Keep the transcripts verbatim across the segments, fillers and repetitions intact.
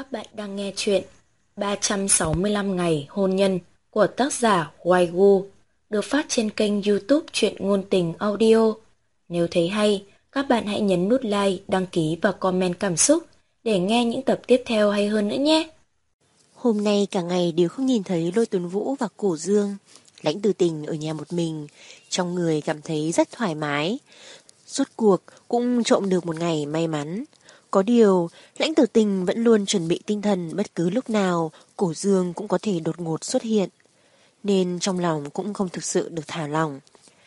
Các bạn đang nghe chuyện ba trăm sáu mươi lăm ngày hôn nhân của tác giả Hoài Gu, được phát trên kênh YouTube Truyện Ngôn Tình Audio. Nếu thấy hay, các bạn hãy nhấn nút like, đăng ký và comment cảm xúc để nghe những tập tiếp theo hay hơn nữa nhé. Hôm nay cả ngày đều không nhìn thấy Lôi Tuấn Vũ và Cổ Dương. Lãnh Tử Tình ở nhà một mình, trong người cảm thấy rất thoải mái. Rốt cuộc cũng trộm được một ngày may mắn. Có điều, Lãnh Tử Tình vẫn luôn chuẩn bị tinh thần bất cứ lúc nào Cổ Dương cũng có thể đột ngột xuất hiện. Nên trong lòng cũng không thực sự được thả lỏng.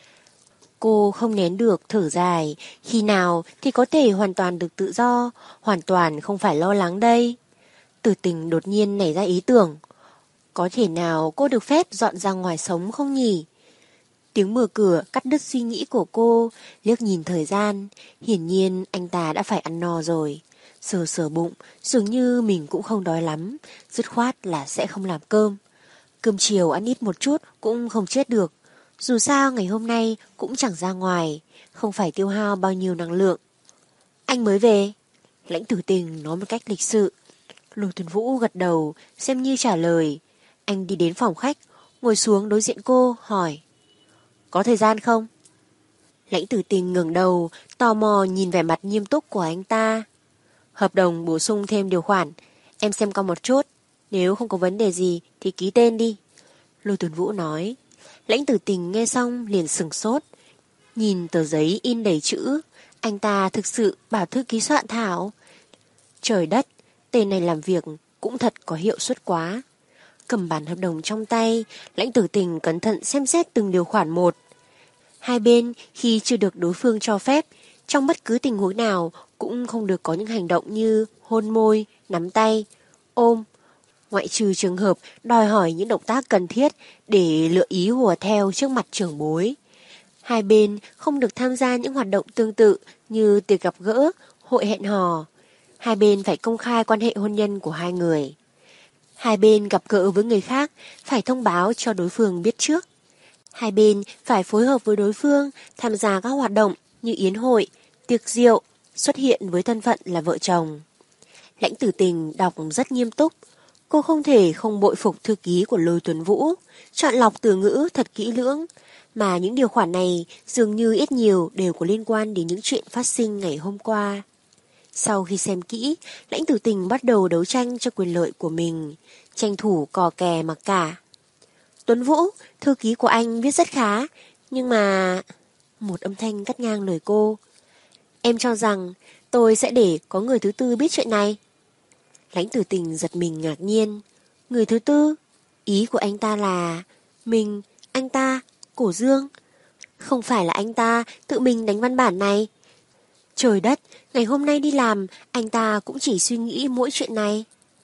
Cô không nén được thở dài, khi nào thì có thể hoàn toàn được tự do, hoàn toàn không phải lo lắng đây. Tử Tình đột nhiên nảy ra ý tưởng, có thể nào cô được phép dọn ra ngoài sống không nhỉ? Tiếng mở cửa cắt đứt suy nghĩ của cô, liếc nhìn thời gian, hiển nhiên anh ta đã phải ăn no rồi. Sờ sờ bụng, dường như mình cũng không đói lắm, dứt khoát là sẽ không làm cơm. Cơm chiều ăn ít một chút cũng không chết được, dù sao ngày hôm nay cũng chẳng ra ngoài, không phải tiêu hao bao nhiêu năng lượng. Anh mới về. Lãnh Tử Tình nói một cách lịch sự. Lôi Tuấn Vũ gật đầu, xem như trả lời. Anh đi đến phòng khách, ngồi xuống đối diện cô, hỏi. Có thời gian không? Lãnh Tử Tình ngẩng đầu, tò mò nhìn vẻ mặt nghiêm túc của anh ta. Hợp đồng bổ sung thêm điều khoản, em xem qua một chút, nếu không có vấn đề gì thì ký tên đi. Lôi Tuấn Vũ nói. Lãnh Tử Tình nghe xong liền sửng sốt. Nhìn tờ giấy in đầy chữ, anh ta thực sự bảo thư ký soạn thảo. Trời đất, tên này làm việc cũng thật có hiệu suất quá. Cầm bản hợp đồng trong tay, Lãnh Tử Tình cẩn thận xem xét từng điều khoản một. Hai bên khi chưa được đối phương cho phép, trong bất cứ tình huống nào cũng không được có những hành động như hôn môi, nắm tay, ôm, ngoại trừ trường hợp đòi hỏi những động tác cần thiết để lựa ý hùa theo trước mặt trưởng bối. Hai bên không được tham gia những hoạt động tương tự như tiệc gặp gỡ, hội hẹn hò. Hai bên phải công khai quan hệ hôn nhân của hai người. Hai bên gặp gỡ với người khác phải thông báo cho đối phương biết trước. Hai bên phải phối hợp với đối phương tham gia các hoạt động như yến hội, tiệc rượu, xuất hiện với thân phận là vợ chồng. Lãnh Tử Tình đọc rất nghiêm túc. Cô không thể không bội phục thư ký của Lôi Tuấn Vũ, chọn lọc từ ngữ thật kỹ lưỡng, mà những điều khoản này dường như ít nhiều đều có liên quan đến những chuyện phát sinh ngày hôm qua. Sau khi xem kỹ, Lãnh Tử Tình bắt đầu đấu tranh cho quyền lợi của mình, tranh thủ cò kè mặc cả. Tuấn Vũ, thư ký của anh viết rất khá, nhưng mà... Một âm thanh cắt ngang lời cô. Em cho rằng tôi sẽ để có người thứ tư biết chuyện này. Lãnh Tử Tình giật mình ngạc nhiên. Người thứ tư? Ý của anh ta là... Mình, anh ta, Cổ Dương. Không phải là anh ta tự mình đánh văn bản này. Trời đất, ngày hôm nay đi làm, anh ta cũng chỉ suy nghĩ mỗi chuyện này.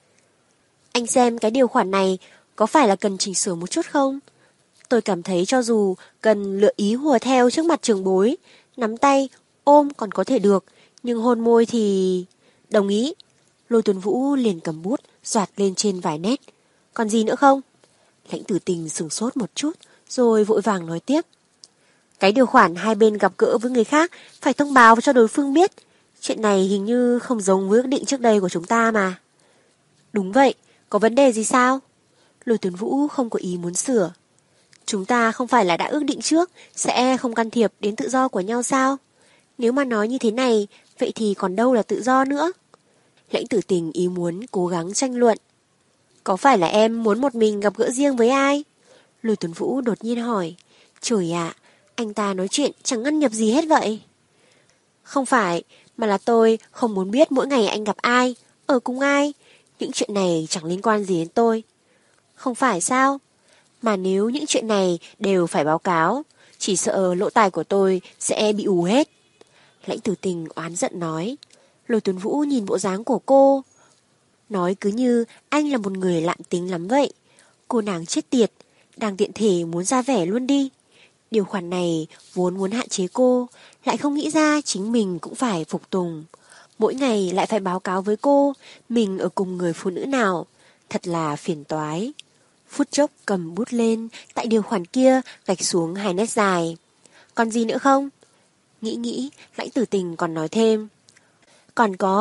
Anh xem cái điều khoản này có phải là cần chỉnh sửa một chút không? Tôi cảm thấy cho dù cần lựa ý hùa theo trước mặt trưởng bối, nắm tay, ôm còn có thể được, nhưng hôn môi thì... Đồng ý. Lôi Tuấn Vũ liền cầm bút, doạt lên trên vài nét. Còn gì nữa không? Lãnh Tử Tình sửng sốt một chút, rồi vội vàng nói tiếp. Cái điều khoản hai bên gặp gỡ với người khác phải thông báo cho đối phương biết. Chuyện này hình như không giống với ước định trước đây của chúng ta mà. Đúng vậy, có vấn đề gì sao? Lôi Tuấn Vũ không có ý muốn sửa. Chúng ta không phải là đã ước định trước sẽ không can thiệp đến tự do của nhau sao? Nếu mà nói như thế này, vậy thì còn đâu là tự do nữa? Lãnh Tử Tình ý muốn cố gắng tranh luận. Có phải là em muốn một mình gặp gỡ riêng với ai? Lôi Tuấn Vũ đột nhiên hỏi. Trời ạ, anh ta nói chuyện chẳng ngăn nhập gì hết vậy. Không phải, mà là tôi không muốn biết mỗi ngày anh gặp ai, ở cùng ai. Những chuyện này chẳng liên quan gì đến tôi. Không phải sao? Mà nếu những chuyện này đều phải báo cáo, chỉ sợ lỗ tai của tôi sẽ bị ù hết. Lãnh Tử Tình oán giận nói. Lôi Tuấn Vũ nhìn bộ dáng của cô. Nói cứ như anh là một người lạm tính lắm vậy. Cô nàng chết tiệt, đang tiện thể muốn ra vẻ luôn đi. Điều khoản này vốn muốn hạn chế cô, lại không nghĩ ra chính mình cũng phải phục tùng. Mỗi ngày lại phải báo cáo với cô, mình ở cùng người phụ nữ nào. Thật là phiền toái. Phút chốc cầm bút lên, tại điều khoản kia gạch xuống hai nét dài. Còn gì nữa không? Nghĩ nghĩ, Lãnh Tử Tình còn nói thêm. Còn có,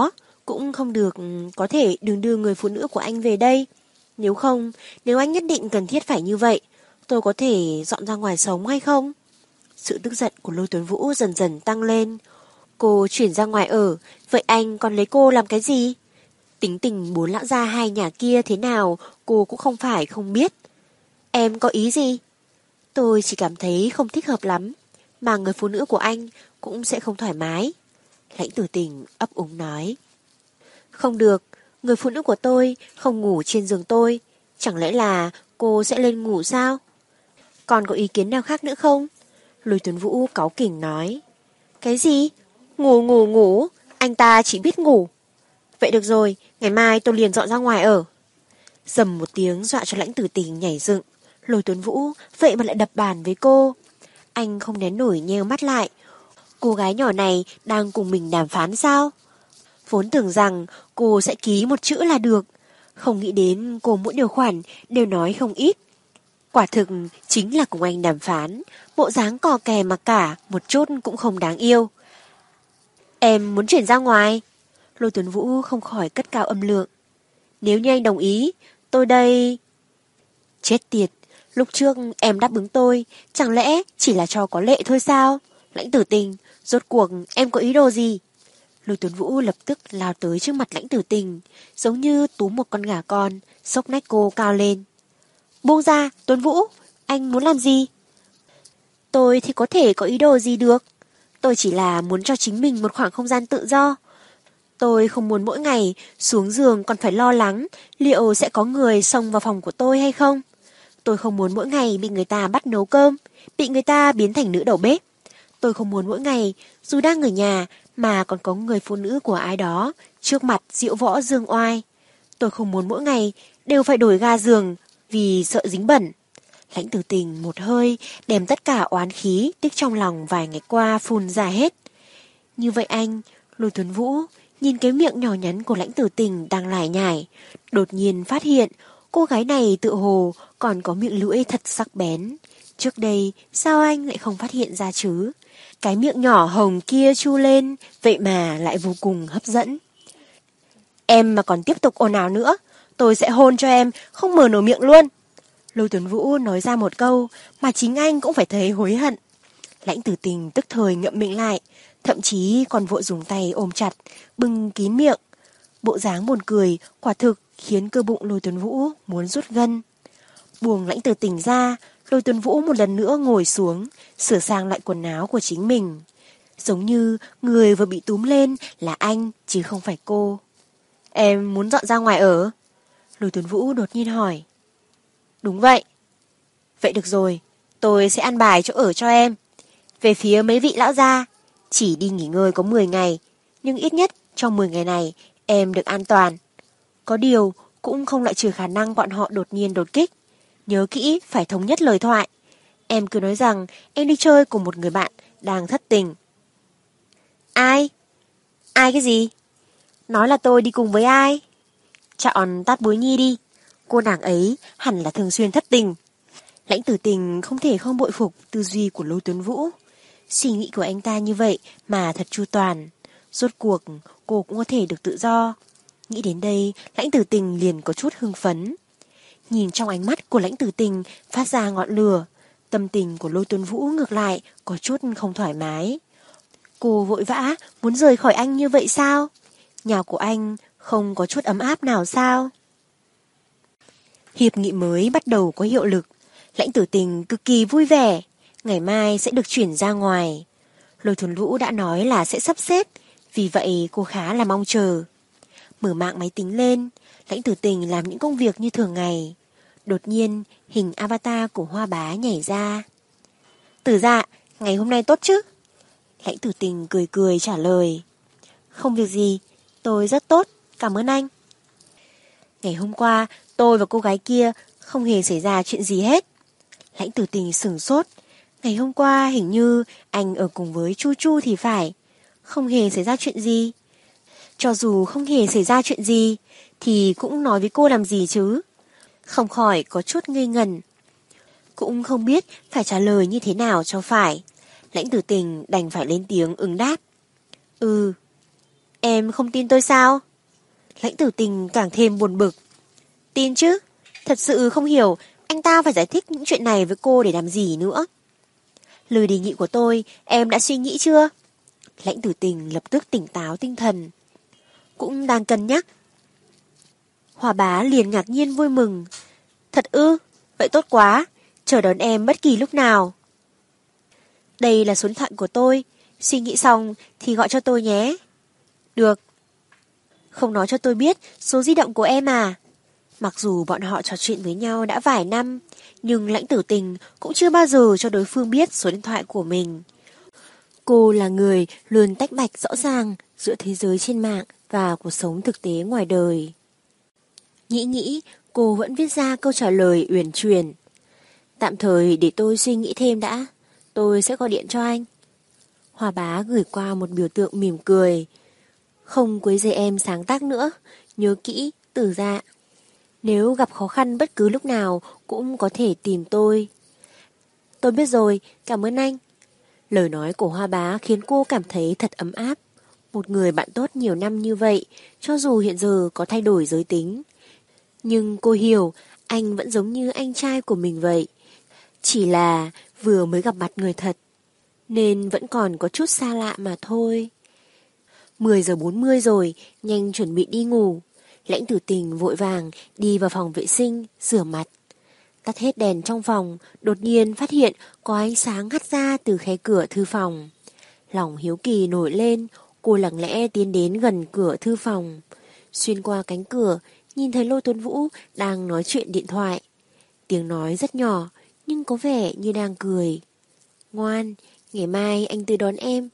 Cũng không được, có thể đừng đưa người phụ nữ của anh về đây. Nếu không, nếu anh nhất định cần thiết phải như vậy, tôi có thể dọn ra ngoài sống hay không? Sự tức giận của Lôi Tuấn Vũ dần dần tăng lên. Cô chuyển ra ngoài ở, vậy anh còn lấy cô làm cái gì? Tính tình bốn lão gia hai nhà kia thế nào cô cũng không phải không biết. Em có ý gì? Tôi chỉ cảm thấy không thích hợp lắm, mà người phụ nữ của anh cũng sẽ không thoải mái. Lãnh Tử Tình ấp úng nói. Không được, người phụ nữ của tôi không ngủ trên giường tôi, chẳng lẽ là cô sẽ lên ngủ sao? Còn có ý kiến nào khác nữa không? Lôi Tuấn Vũ cáu kỉnh nói. Cái gì? Ngủ ngủ ngủ, anh ta chỉ biết ngủ. Vậy được rồi, ngày mai tôi liền dọn ra ngoài ở. Dầm một tiếng dọa cho Lãnh Tử Tình nhảy dựng. Lôi Tuấn Vũ vậy mà lại đập bàn với cô. Anh không nén nổi nheo mắt lại. Cô gái nhỏ này đang cùng mình đàm phán sao? Vốn tưởng rằng cô sẽ ký một chữ là được, không nghĩ đến cô mỗi điều khoản đều nói không ít. Quả thực chính là cùng anh đàm phán, bộ dáng cò kè mà cả một chút cũng không đáng yêu. Em muốn chuyển ra ngoài. Lôi Tuấn Vũ không khỏi cất cao âm lượng. Nếu như anh đồng ý, tôi đây... Chết tiệt, lúc trước em đáp ứng tôi, chẳng lẽ chỉ là cho có lệ thôi sao? Lãnh Tử Tình, rốt cuộc em có ý đồ gì? Lôi Tuấn Vũ lập tức lao tới trước mặt Lãnh Tử Tình, giống như túm một con gà con, xốc nách cô cao lên. Buông ra, Tuấn Vũ, anh muốn làm gì? Tôi thì có thể có ý đồ gì được. Tôi chỉ là muốn cho chính mình một khoảng không gian tự do. Tôi không muốn mỗi ngày xuống giường còn phải lo lắng liệu sẽ có người xông vào phòng của tôi hay không. Tôi không muốn mỗi ngày bị người ta bắt nấu cơm, bị người ta biến thành nữ đầu bếp. Tôi không muốn mỗi ngày, dù đang ở nhà, mà còn có người phụ nữ của ai đó trước mặt diễu võ dương oai. Tôi không muốn mỗi ngày đều phải đổi ga giường vì sợ dính bẩn. Lãnh Tử Tình một hơi đem tất cả oán khí tích trong lòng vài ngày qua phun ra hết. Như vậy anh, Lôi Tuấn Vũ nhìn cái miệng nhỏ nhắn của Lãnh Tử Tình đang lải nhải, đột nhiên phát hiện cô gái này tự hồ còn có miệng lưỡi thật sắc bén. Trước đây sao anh lại không phát hiện ra chứ? Cái miệng nhỏ hồng kia chu lên, vậy mà lại vô cùng hấp dẫn. Em mà còn tiếp tục ồn ào nữa, tôi sẽ hôn cho em, không mở nổi miệng luôn. Lôi Tuấn Vũ nói ra một câu mà chính anh cũng phải thấy hối hận. Lãnh Tử Tình tức thời ngậm miệng lại, thậm chí còn vội dùng tay ôm chặt, bưng kín miệng. Bộ dáng buồn cười, quả thực khiến cơ bụng Lôi Tuấn Vũ muốn rút gân. Buông Lãnh Tử Tình ra, Lôi Tuấn Vũ một lần nữa ngồi xuống, sửa sang lại quần áo của chính mình. Giống như người vừa bị túm lên là anh chứ không phải cô. Em muốn dọn ra ngoài ở? Lôi Tuấn Vũ đột nhiên hỏi. Đúng vậy. Vậy được rồi, tôi sẽ ăn bài chỗ ở cho em. Về phía mấy vị lão gia, chỉ đi nghỉ ngơi có mười ngày, nhưng ít nhất trong mười ngày này em được an toàn. Có điều cũng không loại trừ khả năng bọn họ đột nhiên đột kích. Nhớ kỹ phải thống nhất lời thoại. Em cứ nói rằng em đi chơi cùng một người bạn đang thất tình. Ai? Ai cái gì? Nói là tôi đi cùng với ai? Chọn Tát Bối Nhi đi. Cô nàng ấy hẳn là thường xuyên thất tình. Lãnh Tử Tình không thể không bội phục tư duy của Lôi Tuấn Vũ. Suy nghĩ của anh ta như vậy mà thật chu toàn. Rốt cuộc cô cũng có thể được tự do. Nghĩ đến đây, Lãnh Tử Tình liền có chút hưng phấn. Nhìn trong ánh mắt của Lãnh Tử Tình phát ra ngọn lửa, tâm tình của Lôi Tuấn Vũ ngược lại có chút không thoải mái. Cô vội vã muốn rời khỏi anh như vậy sao? Nhà của anh không có chút ấm áp nào sao? Hiệp nghị mới bắt đầu có hiệu lực. Lãnh Tử Tình cực kỳ vui vẻ, ngày mai sẽ được chuyển ra ngoài. Lôi Tuấn Vũ đã nói là sẽ sắp xếp, vì vậy cô khá là mong chờ. Mở mạng máy tính lên, Lãnh Tử Tình làm những công việc như thường ngày. Đột nhiên, hình avatar của Hoa Bá nhảy ra. Tử Dạ, ngày hôm nay tốt chứ? Lãnh Tử Tình cười cười trả lời. Không việc gì, tôi rất tốt, cảm ơn anh. Ngày hôm qua, tôi và cô gái kia không hề xảy ra chuyện gì hết. Lãnh Tử Tình sửng sốt. Ngày hôm qua hình như anh ở cùng với Chu Chu thì phải. Không hề xảy ra chuyện gì. Cho dù không hề xảy ra chuyện gì, thì cũng nói với cô làm gì chứ. Không khỏi có chút ngây ngẩn. Cũng không biết phải trả lời như thế nào cho phải. Lãnh Tử Tình đành phải lên tiếng ứng đáp. Ừ. Em không tin tôi sao? Lãnh Tử Tình càng thêm buồn bực. Tin chứ, thật sự không hiểu anh ta phải giải thích những chuyện này với cô để làm gì nữa. Lời đề nghị của tôi em đã suy nghĩ chưa? Lãnh Tử Tình lập tức tỉnh táo tinh thần. Cũng đang cân nhắc. Hòa Bá liền ngạc nhiên vui mừng. Thật ư, vậy tốt quá, chờ đón em bất kỳ lúc nào. Đây là số điện thoại của tôi, suy nghĩ xong thì gọi cho tôi nhé. Được. Không nói cho tôi biết số di động của em à? Mặc dù bọn họ trò chuyện với nhau đã vài năm, nhưng Lãnh Tử Tình cũng chưa bao giờ cho đối phương biết số điện thoại của mình. Cô là người luôn tách bạch rõ ràng giữa thế giới trên mạng và cuộc sống thực tế ngoài đời. Nghĩ nghĩ, cô vẫn viết ra câu trả lời uyển chuyển. Tạm thời để tôi suy nghĩ thêm đã, tôi sẽ gọi điện cho anh. Hòa Bá gửi qua một biểu tượng mỉm cười. Không quấy rầy em sáng tác nữa, nhớ kỹ, Tử Dạ. Nếu gặp khó khăn bất cứ lúc nào cũng có thể tìm tôi. Tôi biết rồi, cảm ơn anh. Lời nói của Hoa Bá khiến cô cảm thấy thật ấm áp. Một người bạn tốt nhiều năm như vậy, cho dù hiện giờ có thay đổi giới tính. Nhưng cô hiểu, anh vẫn giống như anh trai của mình vậy. Chỉ là vừa mới gặp mặt người thật, nên vẫn còn có chút xa lạ mà thôi. mười giờ bốn mươi rồi, nhanh chuẩn bị đi ngủ. Lãnh Tử Tình vội vàng đi vào phòng vệ sinh, rửa mặt. Tắt hết đèn trong phòng, đột nhiên phát hiện có ánh sáng hắt ra từ khe cửa thư phòng. Lòng hiếu kỳ nổi lên, cô lặng lẽ tiến đến gần cửa thư phòng. Xuyên qua cánh cửa, nhìn thấy Lôi Tuấn Vũ đang nói chuyện điện thoại. Tiếng nói rất nhỏ, nhưng có vẻ như đang cười. Ngoan, ngày mai anh tới đón em.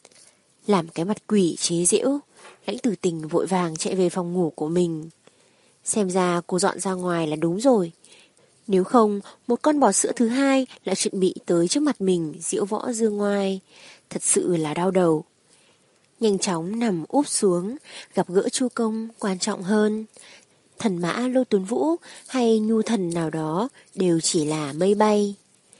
Làm cái mặt quỷ chế giễu, Lãnh Tử Tình vội vàng chạy về phòng ngủ của mình. Xem ra cô dọn ra ngoài là đúng rồi. Nếu không, một con bò sữa thứ hai lại chuẩn bị tới trước mặt mình diễu võ dương ngoai. Thật sự là đau đầu. Nhanh chóng nằm úp xuống, gặp gỡ Chu Công quan trọng hơn. Thần mã Lôi Tuấn Vũ hay nhu thần nào đó đều chỉ là mây bay.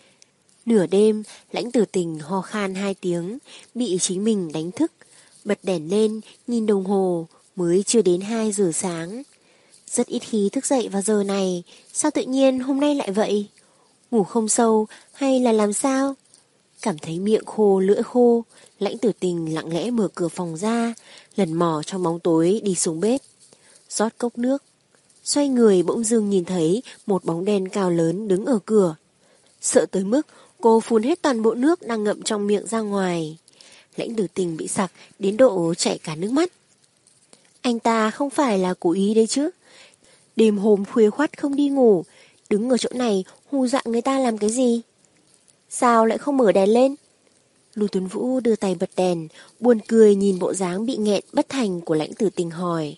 Nửa đêm, Lãnh Tử Tình ho khan hai tiếng, bị chính mình đánh thức. Bật đèn lên, nhìn đồng hồ, mới chưa đến hai giờ sáng. Rất ít khi thức dậy vào giờ này, sao tự nhiên hôm nay lại vậy? Ngủ không sâu hay là làm sao? Cảm thấy miệng khô lưỡi khô, Lãnh Tử Tình lặng lẽ mở cửa phòng ra, lần mò trong bóng tối đi xuống bếp. Rót cốc nước, xoay người bỗng dưng nhìn thấy một bóng đen cao lớn đứng ở cửa. Sợ tới mức cô phun hết toàn bộ nước đang ngậm trong miệng ra ngoài. Lãnh Tử Tình bị sặc đến độ chảy cả nước mắt. Anh ta không phải là cố ý đấy chứ? Đêm hôm khuya khoắt không đi ngủ, đứng ở chỗ này hù dọa người ta làm cái gì? Sao lại không mở đèn lên? Lưu Tuấn Vũ đưa tay bật đèn, buồn cười nhìn bộ dáng bị nghẹn bất thành của Lãnh Tử Tình hỏi.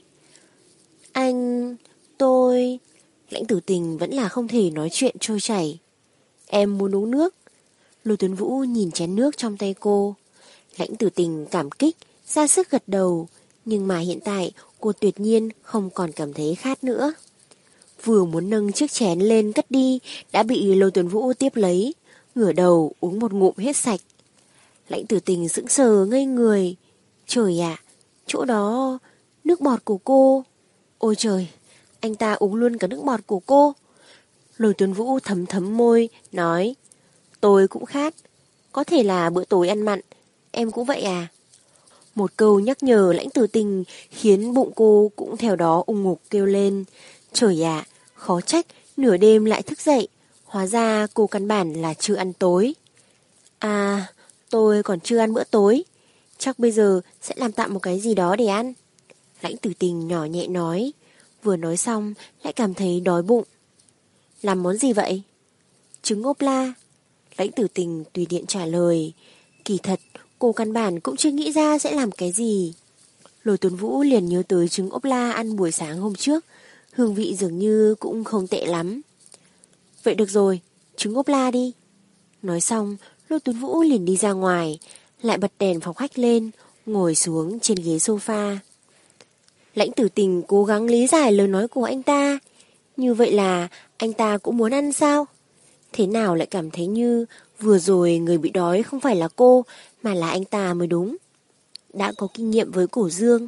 Anh... tôi... Lãnh Tử Tình vẫn là không thể nói chuyện trôi chảy. Em muốn uống nước. Lưu Tuấn Vũ nhìn chén nước trong tay cô. Lãnh Tử Tình cảm kích, ra sức gật đầu. Nhưng mà hiện tại cô tuyệt nhiên không còn cảm thấy khát nữa. Vừa muốn nâng chiếc chén lên cất đi, đã bị Lôi Tuấn Vũ tiếp lấy, ngửa đầu uống một ngụm hết sạch. Lãnh Tử Tình sững sờ ngây người. Trời ạ, chỗ đó nước bọt của cô. Ôi trời, anh ta uống luôn cả nước bọt của cô. Lôi Tuấn Vũ thấm thấm môi, nói, tôi cũng khát. Có thể là bữa tối ăn mặn, em cũng vậy à? Một câu nhắc nhở Lãnh Tử Tình khiến bụng cô cũng theo đó ung ngục kêu lên. Trời ạ, khó trách nửa đêm lại thức dậy. Hóa ra cô căn bản là chưa ăn tối. À, tôi còn chưa ăn bữa tối. Chắc bây giờ sẽ làm tạm một cái gì đó để ăn. Lãnh Tử Tình nhỏ nhẹ nói. Vừa nói xong lại cảm thấy đói bụng. Làm món gì vậy? Trứng ốp la. Lãnh Tử Tình tùy tiện trả lời. Kỳ thật cô căn bản cũng chưa nghĩ ra sẽ làm cái gì. Lôi Tuấn Vũ liền nhớ tới trứng ốp la ăn buổi sáng hôm trước. Hương vị dường như cũng không tệ lắm. Vậy được rồi, trứng ốp la đi. Nói xong, Lôi Tuấn Vũ liền đi ra ngoài, lại bật đèn phòng khách lên, ngồi xuống trên ghế sofa. Lãnh Tử Tình cố gắng lý giải lời nói của anh ta. Như vậy là anh ta cũng muốn ăn sao? Thế nào lại cảm thấy như vừa rồi người bị đói không phải là cô mà là anh ta mới đúng. Đã có kinh nghiệm với Cổ Dương,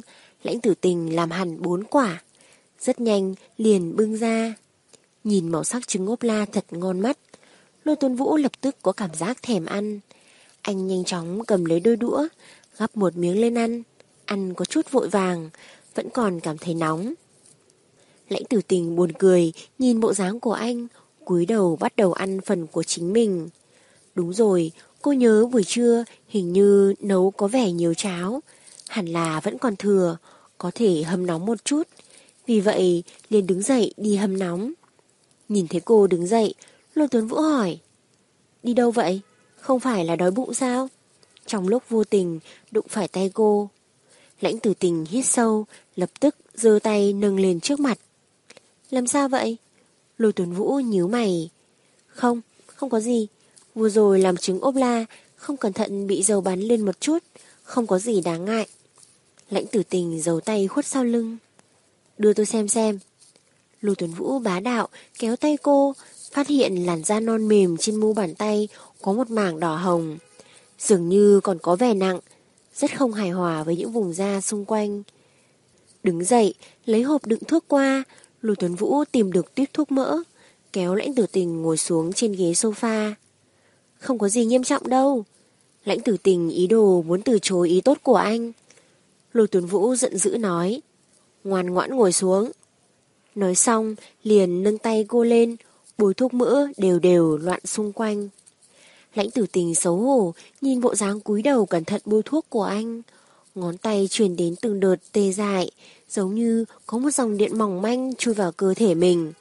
Lãnh Tử Tình làm hẳn bốn quả, rất nhanh liền bưng ra. Nhìn màu sắc trứng ốp la thật ngon mắt, Lôi Tuấn Vũ lập tức có cảm giác thèm ăn. Anh nhanh chóng cầm lấy đôi đũa, gắp một miếng lên ăn. Ăn có chút vội vàng, vẫn còn cảm thấy nóng. Lãnh Tử Tình buồn cười, nhìn bộ dáng của anh, cúi đầu bắt đầu ăn phần của chính mình. Đúng rồi, cô nhớ buổi trưa hình như nấu có vẻ nhiều cháo, hẳn là vẫn còn thừa, có thể hâm nóng một chút. Vì vậy liền đứng dậy đi hâm nóng. Nhìn thấy cô đứng dậy, Lôi Tuấn Vũ hỏi: đi đâu vậy? Không phải là đói bụng sao? Trong lúc vô tình đụng phải tay cô. Lãnh Tử Tình hít sâu, lập tức giơ tay nâng lên trước mặt. Làm sao vậy? Lôi Tuấn Vũ nhíu mày. Không, không có gì. Vừa rồi làm trứng ốp la, không cẩn thận bị dầu bắn lên một chút, không có gì đáng ngại. Lãnh Tử Tình giấu tay khuất sau lưng. Đưa tôi xem xem. Lôi Tuấn Vũ bá đạo kéo tay cô, phát hiện làn da non mềm trên mu bàn tay có một mảng đỏ hồng, dường như còn có vẻ nặng, rất không hài hòa với những vùng da xung quanh. Đứng dậy, lấy hộp đựng thuốc qua, Lôi Tuấn Vũ tìm được tuyếp thuốc mỡ, kéo Lãnh Tử Tình ngồi xuống trên ghế sofa. Không có gì nghiêm trọng đâu. Lãnh Tử Tình ý đồ muốn từ chối ý tốt của anh. Lôi Tuấn Vũ giận dữ nói: ngoan ngoãn ngồi xuống. Nói xong liền nâng tay cô lên, bôi thuốc mỡ đều đều loạn xung quanh. Lãnh Tử Tình xấu hổ nhìn bộ dáng cúi đầu cẩn thận bôi thuốc của anh. Ngón tay truyền đến từng đợt tê dại, giống như có một dòng điện mỏng manh chui vào cơ thể mình.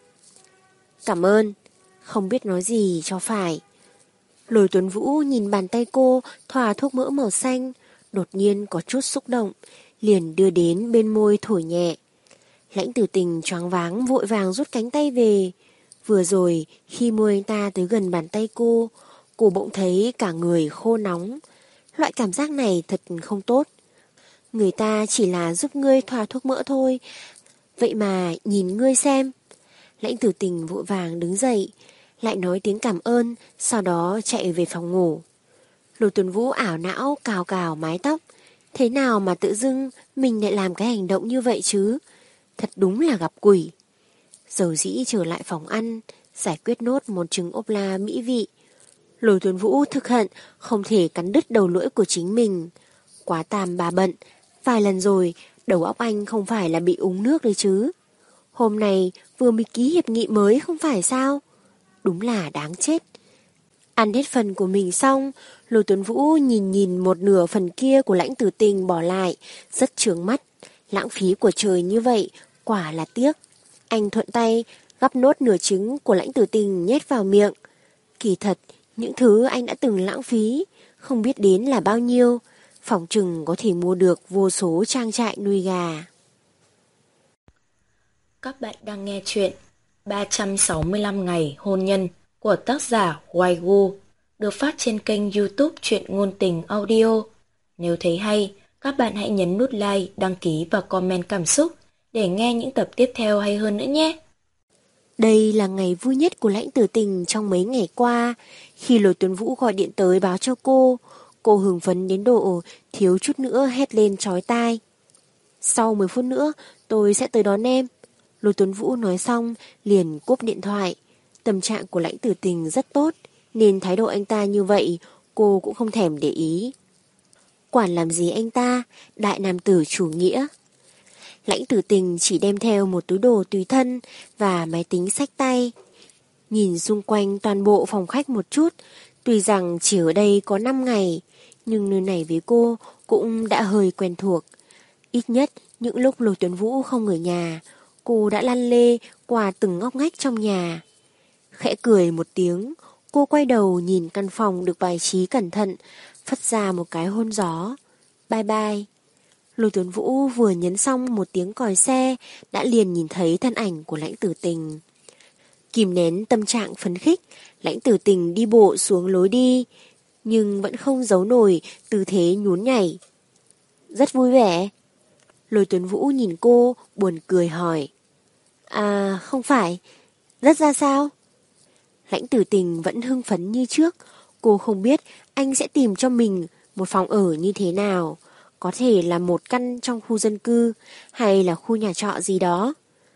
Cảm ơn. Không biết nói gì cho phải. Lôi Tuấn Vũ nhìn bàn tay cô thoa thuốc mỡ màu xanh, đột nhiên có chút xúc động, liền đưa đến bên môi thổi nhẹ. Lãnh Tử Tình choáng váng vội vàng rút cánh tay về. Vừa rồi khi môi anh ta tới gần bàn tay cô, cô bỗng thấy cả người khô nóng. Loại cảm giác này thật không tốt. Người ta chỉ là giúp ngươi thoa thuốc mỡ thôi, vậy mà nhìn ngươi xem. Lãnh Tử Tình vội vàng đứng dậy, lại nói tiếng cảm ơn, sau đó chạy về phòng ngủ. Lôi Tuấn Vũ ảo não cào cào mái tóc. Thế nào mà tự dưng mình lại làm cái hành động như vậy chứ? Thật đúng là gặp quỷ. Dầu dĩ trở lại phòng ăn, giải quyết nốt một trứng ốp la mỹ vị. Lôi Tuấn Vũ thực hận không thể cắn đứt đầu lưỡi của chính mình. Quá tam bà bận, vài lần rồi đầu óc anh không phải là bị uống nước đấy chứ. Hôm nay vừa mới ký hiệp nghị mới không phải sao? Đúng là đáng chết. Ăn hết phần của mình xong, Lôi Tuấn Vũ nhìn nhìn một nửa phần kia của Lãnh Tử Tình bỏ lại, rất chướng mắt. Lãng phí của trời như vậy, quả là tiếc. Anh thuận tay gắp nốt nửa trứng của Lãnh Tử Tình nhét vào miệng. Kỳ thật, những thứ anh đã từng lãng phí, không biết đến là bao nhiêu, phỏng chừng có thể mua được vô số trang trại nuôi gà. Các bạn đang nghe chuyện ba trăm sáu mươi lăm ngày hôn nhân của tác giả Waigu, được phát trên kênh YouTube Truyện Ngôn Tình Audio. Nếu thấy hay, các bạn hãy nhấn nút like, đăng ký và comment cảm xúc để nghe những tập tiếp theo hay hơn nữa nhé. Đây là ngày vui nhất của Lãnh Tử Tình trong mấy ngày qua. Khi Lôi Tuấn Vũ gọi điện tới báo cho cô, cô hưng phấn đến độ thiếu chút nữa hét lên chói tai. Sau mười phút nữa tôi sẽ tới đón em. Lôi Tuấn Vũ nói xong liền cúp điện thoại. Tâm trạng của Lãnh Tử Tình rất tốt, nên thái độ anh ta như vậy cô cũng không thèm để ý. Quản làm gì anh ta, đại nam tử chủ nghĩa. Lãnh Tử Tình chỉ đem theo một túi đồ tùy thân và máy tính xách tay. Nhìn xung quanh toàn bộ phòng khách một chút, tuy rằng chỉ ở đây có năm ngày, nhưng nơi này với cô cũng đã hơi quen thuộc. Ít nhất những lúc Lôi Tuấn Vũ không ở nhà, cô đã lăn lê qua từng ngóc ngách trong nhà. Khẽ cười một tiếng, cô quay đầu nhìn căn phòng được bài trí cẩn thận, phất ra một cái hôn gió. Bye bye. Lôi Tuấn Vũ vừa nhấn xong một tiếng còi xe, đã liền nhìn thấy thân ảnh của Lãnh Tử Tình. Kìm nén tâm trạng phấn khích, Lãnh Tử Tình đi bộ xuống lối đi, nhưng vẫn không giấu nổi tư thế nhún nhảy. Rất vui vẻ. Lôi Tuấn Vũ nhìn cô, buồn cười hỏi. À, không phải. Rất ra sao? Lãnh Tử Tình vẫn hưng phấn như trước. Cô không biết anh sẽ tìm cho mình một phòng ở như thế nào. có thể là một căn trong khu dân cư hay là khu nhà trọ gì đó.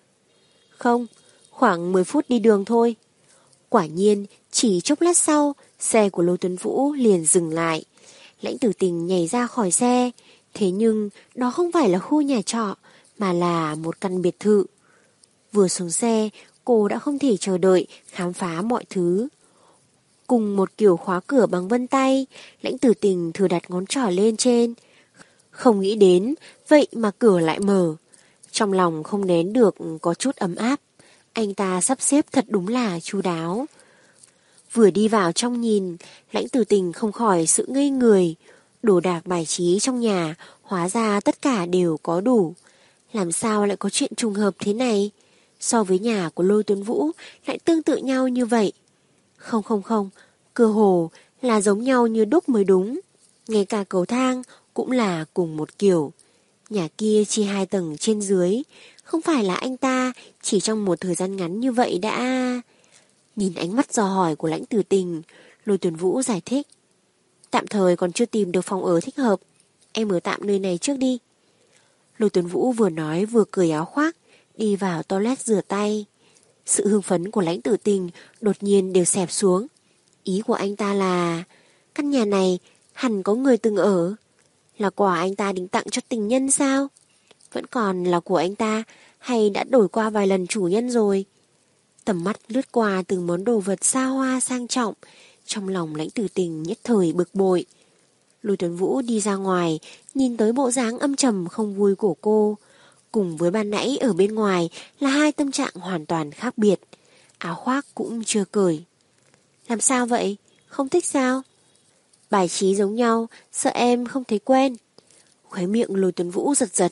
Không, khoảng mười phút đi đường thôi. Quả nhiên, chỉ chốc lát sau, xe của Lô Tuấn Vũ liền dừng lại. Lãnh Tử Tình nhảy ra khỏi xe, thế nhưng đó không phải là khu nhà trọ, mà là một căn biệt thự. Vừa xuống xe, cô đã không thể chờ đợi khám phá mọi thứ. Cùng một kiểu khóa cửa bằng vân tay, Lãnh Tử Tình thử đặt ngón trỏ lên trên. Không nghĩ đến, vậy mà cửa lại mở. Trong lòng không nén được có chút ấm áp. Anh ta sắp xếp thật đúng là chu đáo. Vừa đi vào trong nhìn, Lãnh Tử Tình không khỏi sự ngây người. Đồ đạc bài trí trong nhà, hóa ra tất cả đều có đủ. Làm sao lại có chuyện trùng hợp thế này? So với nhà của Lôi Tuấn Vũ lại tương tự nhau như vậy. Không không không, cơ hồ là giống nhau như đúc mới đúng. Ngay cả cầu thang cũng là cùng một kiểu. Nhà kia chia hai tầng trên dưới. Không phải là anh ta chỉ trong một thời gian ngắn như vậy đã... Nhìn ánh mắt dò hỏi của Lãnh Tử Tình, Lôi Tuấn Vũ giải thích. Tạm thời còn chưa tìm được phòng ở thích hợp. Em ở tạm nơi này trước đi. Lôi Tuấn Vũ vừa nói vừa cởi áo khoác, đi vào toilet rửa tay. Sự hưng phấn của Lãnh Tử Tình đột nhiên đều xẹp xuống. Ý của anh ta là căn nhà này hẳn có người từng ở. Là quà anh ta định tặng cho tình nhân sao? Vẫn còn là của anh ta hay đã đổi qua vài lần chủ nhân rồi? Tầm mắt lướt qua từng món đồ vật xa hoa sang trọng, trong lòng Lãnh Tử Tình nhất thời bực bội. Lôi Tuấn Vũ đi ra ngoài, nhìn tới bộ dáng âm trầm không vui của cô. Cùng với ban nãy ở bên ngoài là hai tâm trạng hoàn toàn khác biệt. Áo khoác cũng chưa cởi. Làm sao vậy? Không thích sao? Bài trí giống nhau, sợ em không thấy quen. Khóe miệng Lôi Tuấn Vũ giật giật.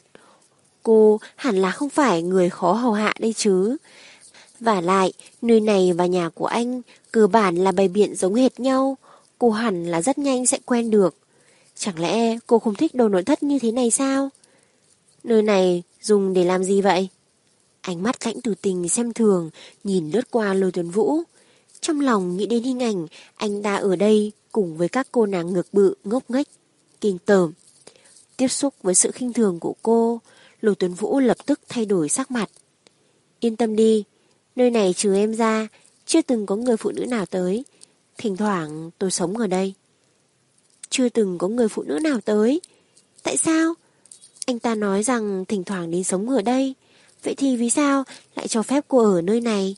Cô hẳn là không phải người khó hầu hạ đây chứ. Vả lại, nơi này và nhà của anh cơ bản là bày biện giống hệt nhau. Cô hẳn là rất nhanh sẽ quen được. Chẳng lẽ cô không thích đồ nội thất như thế này sao? Nơi này dùng để làm gì vậy? Ánh mắt Lãnh Tử Tình xem thường, nhìn lướt qua Lôi Tuấn Vũ. Trong lòng nghĩ đến hình ảnh anh ta ở đây cùng với các cô nàng ngược bự ngốc nghếch, kinh tởm. Tiếp xúc với sự khinh thường của cô, Lôi Tuấn Vũ lập tức thay đổi sắc mặt. Yên tâm đi, nơi này trừ em ra, chưa từng có người phụ nữ nào tới. Thỉnh thoảng tôi sống ở đây. Chưa từng có người phụ nữ nào tới? Tại sao? Anh ta nói rằng thỉnh thoảng đến sống ở đây. Vậy thì vì sao lại cho phép cô ở nơi này?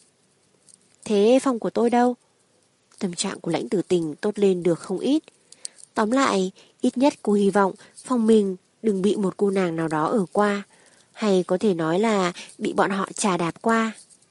Thế phòng của tôi đâu? Tâm trạng của Lãnh Tử Tình tốt lên được không ít. Tóm lại, ít nhất cô hy vọng phòng mình đừng bị một cô nàng nào đó ở qua. Hay có thể nói là bị bọn họ chà đạp qua.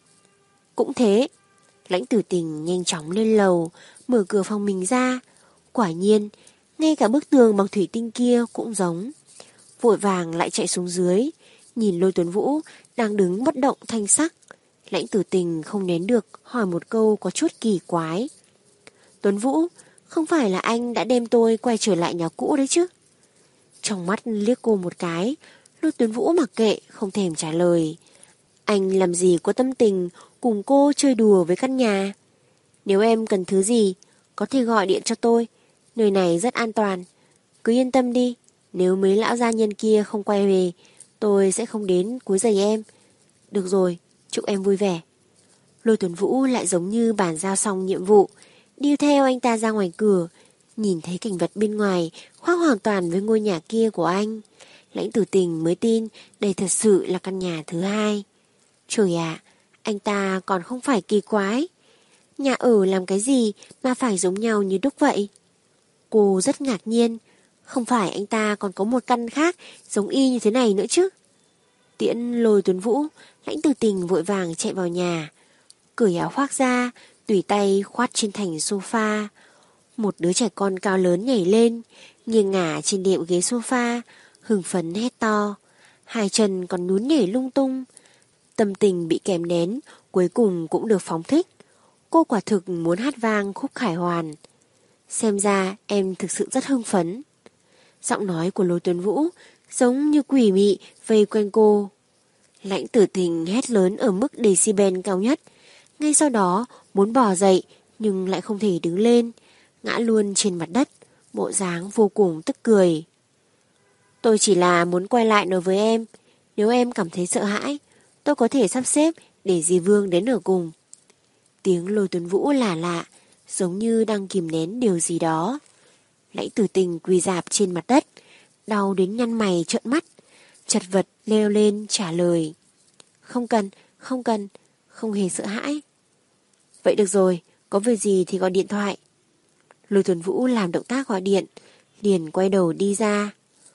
Cũng thế. Lãnh Tử Tình nhanh chóng lên lầu, mở cửa phòng mình ra. Quả nhiên, ngay cả bức tường bằng thủy tinh kia cũng giống. Vội vàng lại chạy xuống dưới, nhìn Lôi Tuấn Vũ đang đứng bất động thanh sắc. Lãnh Tử Tình không nén được hỏi một câu có chút kỳ quái. Tuấn Vũ, không phải là anh đã đem tôi quay trở lại nhà cũ đấy chứ? Trong mắt liếc cô một cái, Lôi Tuấn Vũ mặc kệ không thèm trả lời. Anh làm gì có tâm tình cùng cô chơi đùa với căn nhà. Nếu em cần thứ gì, có thể gọi điện cho tôi. Nơi này rất an toàn. Cứ yên tâm đi, nếu mấy lão gia nhân kia không quay về, tôi sẽ không đến quấy rầy em. Được rồi, chúc em vui vẻ. Lôi Tuấn Vũ lại giống như bàn giao xong nhiệm vụ, đi theo anh ta ra ngoài cửa, nhìn thấy cảnh vật bên ngoài khác hoàn toàn với ngôi nhà kia của anh. Lãnh Tử Tình mới tin đây thật sự là căn nhà thứ hai. Trời ạ, anh ta còn không phải kỳ quái. Nhà ở làm cái gì mà phải giống nhau như đúc vậy? Cô rất ngạc nhiên. Không phải anh ta còn có một căn khác giống y như thế này nữa chứ? Tiễn Lôi Tuấn Vũ, Lãnh Tử Tình vội vàng chạy vào nhà, cởi áo khoác ra, tùy tay khoát trên thành sofa. Một đứa trẻ con cao lớn nhảy lên, nghiêng ngả trên đệm ghế sofa, hưng phấn hét to. Hai chân còn nhún nhảy lung tung. Tâm tình bị kìm nén, cuối cùng cũng được phóng thích. Cô quả thực muốn hát vang khúc khải hoàn. Xem ra em thực sự rất hưng phấn. Giọng nói của Lôi Tuấn Vũ giống như quỷ mị vây quanh cô. Lãnh Tử Tình hét lớn ở mức decibel cao nhất. Ngay sau đó muốn bò dậy nhưng lại không thể đứng lên, ngã luôn trên mặt đất, bộ dáng vô cùng tức cười. Tôi chỉ là muốn quay lại nói với em, nếu em cảm thấy sợ hãi, tôi có thể sắp xếp để dì Vương đến ở cùng. Tiếng Lôi Tuấn Vũ lạ lạ, giống như đang kìm nén điều gì đó. Lãnh Tử Tình quỳ rạp trên mặt đất, đau đến nhăn mày trợn mắt, chật vật leo lên trả lời. Không cần, không cần, không hề sợ hãi. Vậy được rồi, có việc gì thì gọi điện thoại. Lôi Tuấn Vũ làm động tác gọi điện, liền quay đầu đi ra.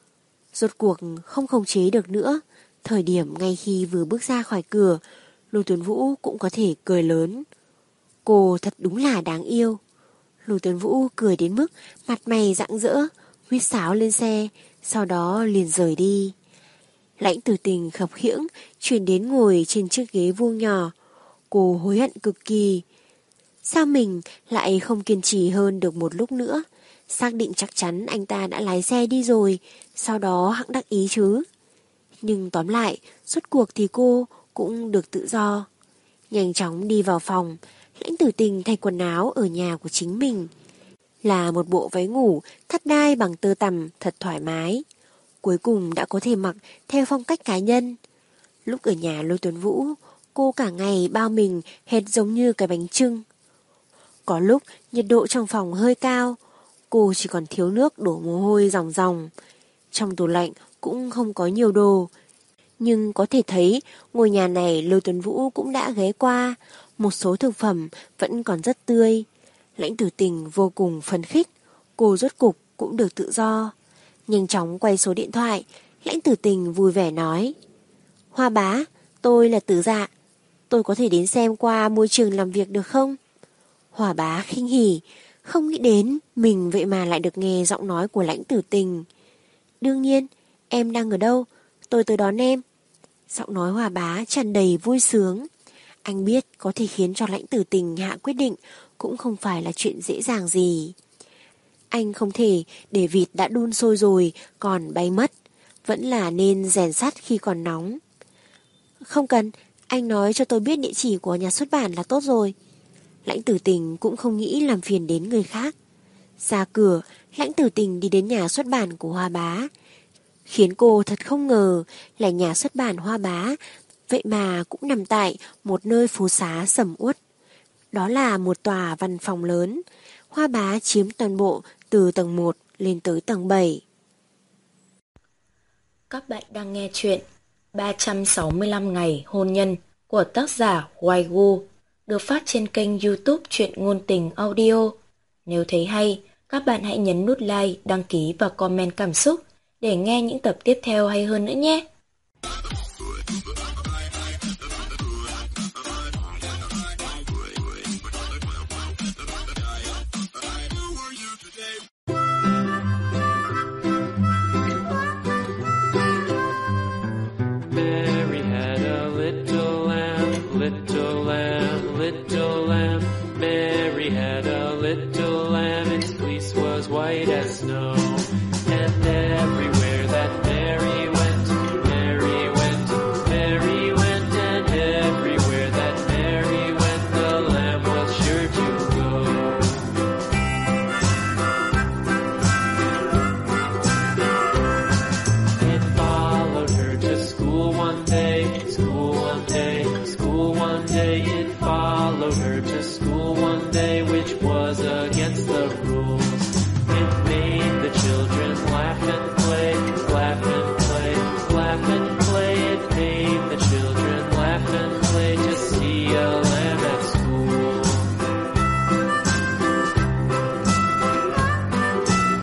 Rốt cuộc không khống chế được nữa, thời điểm ngay khi vừa bước ra khỏi cửa, Lôi Tuấn Vũ cũng có thể cười lớn. Cô thật đúng là đáng yêu. Lôi Tuấn Vũ cười đến mức mặt mày rạng rỡ, huýt sáo lên xe, sau đó liền rời đi. Lãnh Tử Tình khập khiễng chuyển đến ngồi trên chiếc ghế vuông nhỏ. Cô hối hận cực kỳ. Sao mình lại không kiên trì hơn được một lúc nữa? Xác định chắc chắn anh ta đã lái xe đi rồi, sau đó hẵng đắc ý chứ. Nhưng tóm lại, rốt cuộc thì cô cũng được tự do. Nhanh chóng đi vào phòng, Lãnh Tử Tình thay quần áo ở nhà của chính mình. Là một bộ váy ngủ thắt đai bằng tơ tằm thật thoải mái. Cuối cùng đã có thể mặc theo phong cách cá nhân. Lúc ở nhà Lôi Tuấn Vũ, cô cả ngày bao mình hệt giống như cái bánh chưng. Có lúc nhiệt độ trong phòng hơi cao, cô chỉ còn thiếu nước đổ mồ hôi ròng ròng. Trong tủ lạnh cũng không có nhiều đồ. Nhưng có thể thấy ngôi nhà này Lôi Tuấn Vũ cũng đã ghé qua, một số thực phẩm vẫn còn rất tươi. Lãnh Tử Tình vô cùng phấn khích, cô rốt cục cũng được tự do. Nhanh chóng quay số điện thoại, Lãnh Tử Tình vui vẻ nói. Hoa bá, tôi là Tử Dạ, tôi có thể đến xem qua môi trường làm việc được không? Hoa bá khinh hỉ, không nghĩ đến mình vậy mà lại được nghe giọng nói của Lãnh Tử Tình. Đương nhiên, em đang ở đâu? Tôi tới đón em. Giọng nói Hoa bá tràn đầy vui sướng. Anh biết có thể khiến cho Lãnh Tử Tình hạ quyết định cũng không phải là chuyện dễ dàng gì. Anh không thể để vịt đã đun sôi rồi còn bay mất, vẫn là nên rèn sắt khi còn nóng. Không cần, anh nói cho tôi biết địa chỉ của nhà xuất bản là tốt rồi. Lãnh Tử Tình cũng không nghĩ làm phiền đến người khác. Ra cửa, Lãnh Tử Tình đi đến nhà xuất bản của Hoa bá. Khiến cô thật không ngờ là nhà xuất bản Hoa bá vậy mà cũng nằm tại một nơi phố xá sầm uất. Đó là một tòa văn phòng lớn. Hoa bá chiếm toàn bộ từ tầng một lên tới tầng bảy. Các bạn đang nghe chuyện ba trăm sáu mươi lăm ngày hôn nhân của tác giả Waigu, được phát trên kênh YouTube Truyện Ngôn Tình Audio. Nếu thấy hay, các bạn hãy nhấn nút like, đăng ký và comment cảm xúc để nghe những tập tiếp theo hay hơn nữa nhé. Mary had a little lamb, little lamb, little lamb. Mary had a little lamb, its fleece was white as snow. And everywhere that Mary went, Mary went, Mary went, and everywhere that Mary went, the lamb was sure to go. It followed her to school one day, school one day, school one day. It followed her to school one day, which was against the rules.